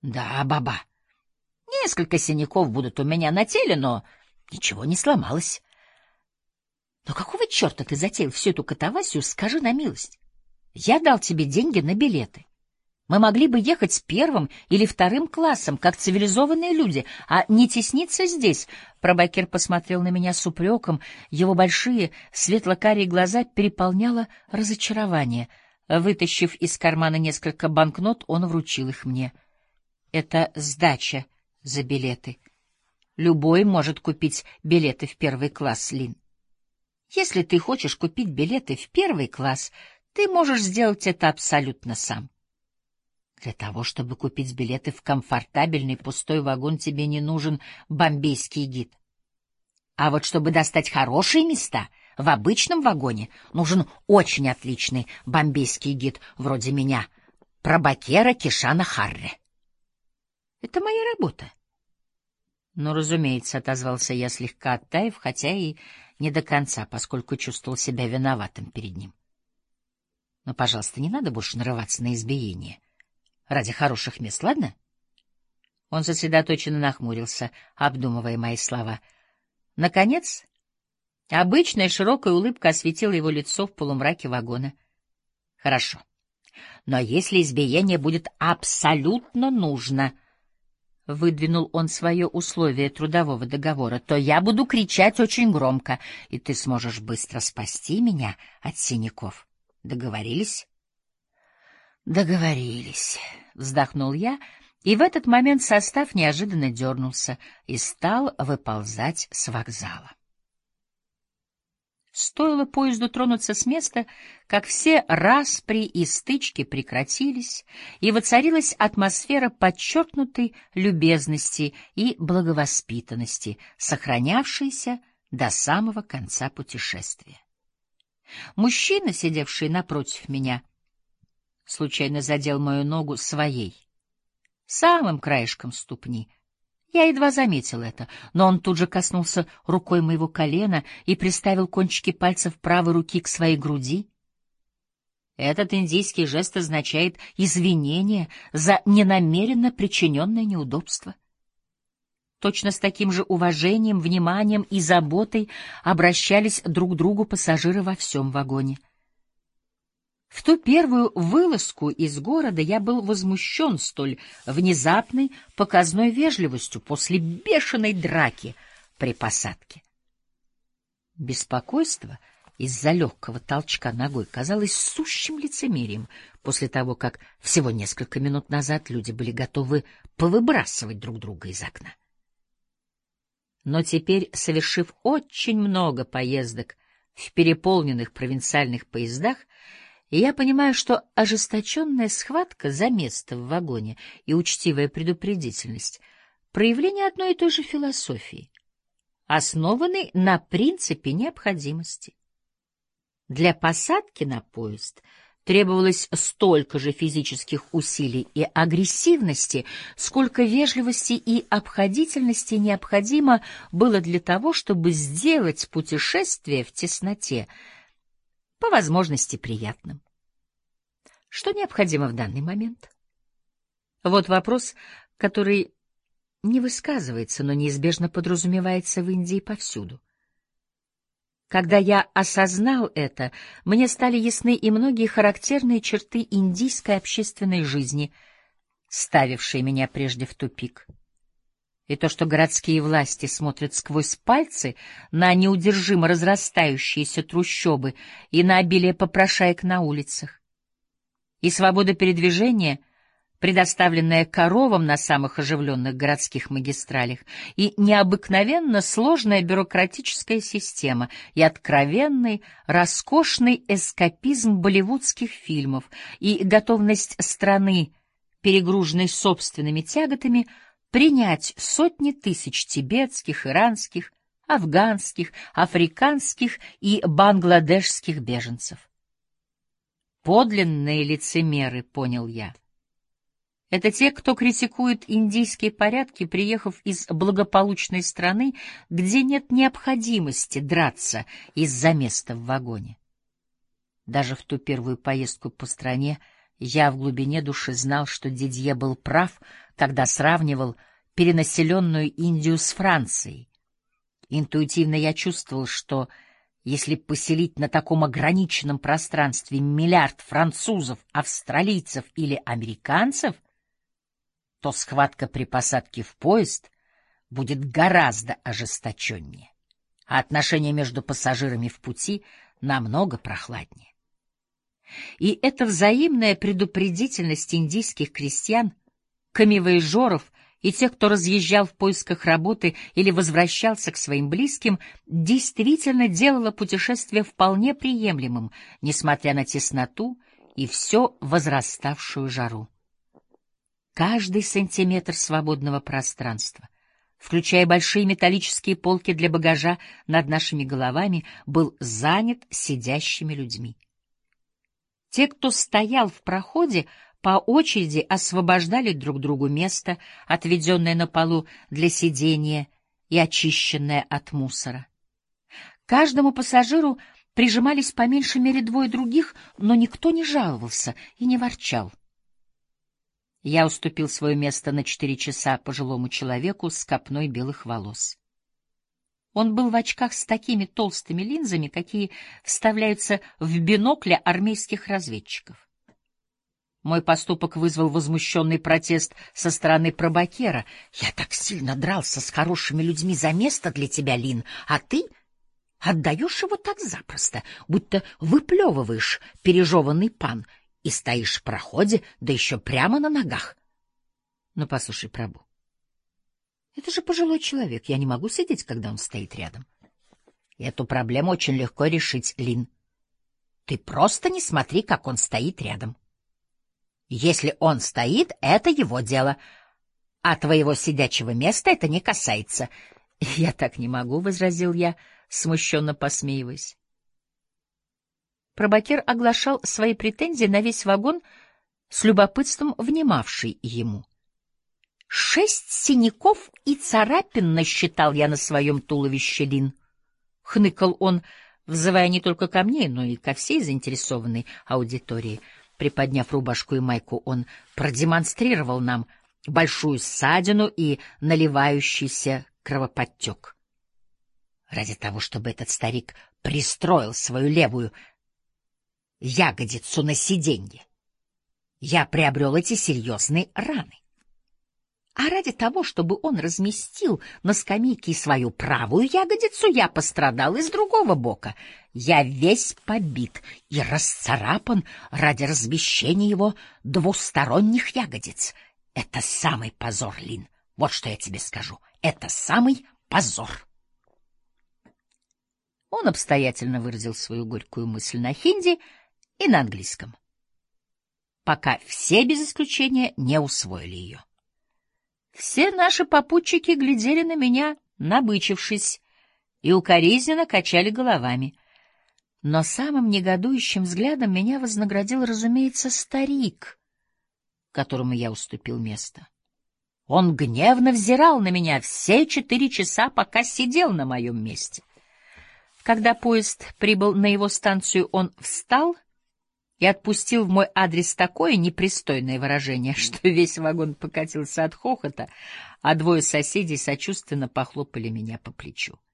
Да, баба. Несколько синяков будут у меня на теле, но ничего не сломалось. Но какого черта ты затеял всю эту катавасию, скажи на милость? Я дал тебе деньги на билеты. Мы могли бы ехать с первым или вторым классом, как цивилизованные люди, а не тесниться здесь. Пробакер посмотрел на меня с упреком. Его большие светло-карие глаза переполняло разочарование. Вытащив из кармана несколько банкнот, он вручил их мне. Это сдача за билеты. Любой может купить билеты в первый класс, Лин. Если ты хочешь купить билеты в первый класс, ты можешь сделать это абсолютно сам. Для того, чтобы купить билеты в комфортабельный пустой вагон, тебе не нужен бомбейский гид. А вот чтобы достать хорошие места в обычном вагоне, нужен очень отличный бомбейский гид, вроде меня, пробакера Кишана Харре. Это моя работа. Ну, разумеется, отозвался я, слегка оттаив, хотя и не до конца, поскольку чувствовал себя виноватым перед ним. Но, пожалуйста, не надо больше нарываться на избиение. Ради хороших мест, ладно? Он сосредоточенно нахмурился, обдумывая мои слова. Наконец, обычная широкая улыбка осветила его лицо в полумраке вагона. Хорошо. Но если избиение будет абсолютно нужно, выдвинул он свое условие трудового договора, то я буду кричать очень громко, и ты сможешь быстро спасти меня от синяков. Договорились? Договорились, вздохнул я, и в этот момент состав неожиданно дернулся и стал выползать с вокзала. Стоило поезду тронуться с места, как все распри и стычки прекратились, и воцарилась атмосфера подчеркнутой любезности и благовоспитанности, сохранявшейся до самого конца путешествия. Мужчина, сидевший напротив меня, случайно задел мою ногу своей, самым краешком ступни. Я едва заметил это, но он тут же коснулся рукой моего колена и приставил кончики пальцев правой руки к своей груди. Этот индийский жест означает извинение за ненамеренно причиненное неудобство. Точно с таким же уважением, вниманием и заботой обращались друг к другу пассажиры во всем вагоне. В ту первую вылазку из города я был возмущен столь внезапной показной вежливостью после бешеной драки при посадке. Беспокойство из-за легкого толчка ногой казалось сущим лицемерием после того, как всего несколько минут назад люди были готовы повыбрасывать друг друга из окна. Но теперь, совершив очень много поездок в переполненных провинциальных поездах, и я понимаю, что ожесточенная схватка за место в вагоне и учтивая предупредительность — проявление одной и той же философии, основанной на принципе необходимости. Для посадки на поезд требовалось столько же физических усилий и агрессивности, сколько вежливости и обходительности необходимо было для того, чтобы сделать путешествие в тесноте по возможности приятным. Что необходимо в данный момент? Вот вопрос, который не высказывается, но неизбежно подразумевается в Индии повсюду. Когда я осознал это, мне стали ясны и многие характерные черты индийской общественной жизни, ставившие меня прежде в тупик. И то, что городские власти смотрят сквозь пальцы на неудержимо разрастающиеся трущобы и на обилие попрошаек на улицах. И свобода передвижения, предоставленная коровам на самых оживленных городских магистралях, и необыкновенно сложная бюрократическая система, и откровенный, роскошный эскапизм болливудских фильмов, и готовность страны, перегруженной собственными тяготами, принять сотни тысяч тибетских, иранских, афганских, африканских и бангладешских беженцев. Подлинные лицемеры, понял я. Это те, кто критикует индийские порядки, приехав из благополучной страны, где нет необходимости драться из-за места в вагоне. Даже в ту первую поездку по стране Я в глубине души знал, что Дидье был прав, когда сравнивал перенаселенную Индию с Францией. Интуитивно я чувствовал, что если поселить на таком ограниченном пространстве миллиард французов, австралийцев или американцев, то схватка при посадке в поезд будет гораздо ожесточеннее, а отношения между пассажирами в пути намного прохладнее. И эта взаимная предупредительность индийских крестьян, камевояжеров и тех, кто разъезжал в поисках работы или возвращался к своим близким, действительно делала путешествие вполне приемлемым, несмотря на тесноту и все возраставшую жару. Каждый сантиметр свободного пространства, включая большие металлические полки для багажа над нашими головами, был занят сидящими людьми. Те, кто стоял в проходе, по очереди освобождали друг другу место, отведенное на полу для сидения и очищенное от мусора. Каждому пассажиру прижимались по меньшей мере двое других, но никто не жаловался и не ворчал. Я уступил свое место на 4 часа пожилому человеку с копной белых волос. Он был в очках с такими толстыми линзами, какие вставляются в бинокли армейских разведчиков. Мой поступок вызвал возмущенный протест со стороны пробакера. «Я так сильно дрался с хорошими людьми за место для тебя, Лин, а ты отдаешь его так запросто, будто выплевываешь пережеванный пан и стоишь в проходе, да еще прямо на ногах». «Ну, послушай, Прабу, это же пожилой человек, я не могу сидеть, когда он стоит рядом». «Эту проблему очень легко решить, Лин. Ты просто не смотри, как он стоит рядом. Если он стоит, это его дело, а твоего сидячего места это не касается». «Я так не могу», — возразил я, смущенно посмеиваясь. Пробакер оглашал свои претензии на весь вагон, с любопытством внимавший ему. 6 синяков и царапин насчитал я на своем туловище, Лин. Хныкал он, взывая не только ко мне, но и ко всей заинтересованной аудитории. Приподняв рубашку и майку, он продемонстрировал нам большую ссадину и наливающийся кровоподтек. Ради того, чтобы этот старик пристроил свою левую ягодицу на сиденье, я приобрел эти серьезные раны. А ради того, чтобы он разместил на скамейке свою правую ягодицу, я пострадал из другого бока. Я весь побит и расцарапан ради размещения его двусторонних ягодиц. Это самый позор, Лин. Вот что я тебе скажу. Это самый позор. Он обстоятельно выразил свою горькую мысль на хинди и на английском, пока все без исключения не усвоили ее. Все наши попутчики глядели на меня, набычившись, и укоризненно качали головами. Но самым негодующим взглядом меня вознаградил, разумеется, старик, которому я уступил место. Он гневно взирал на меня все 4 часа, пока сидел на моем месте. Когда поезд прибыл на его станцию, он встал и отпустил в мой адрес такое непристойное выражение, что весь вагон покатился от хохота, а 2 соседей сочувственно похлопали меня по плечу.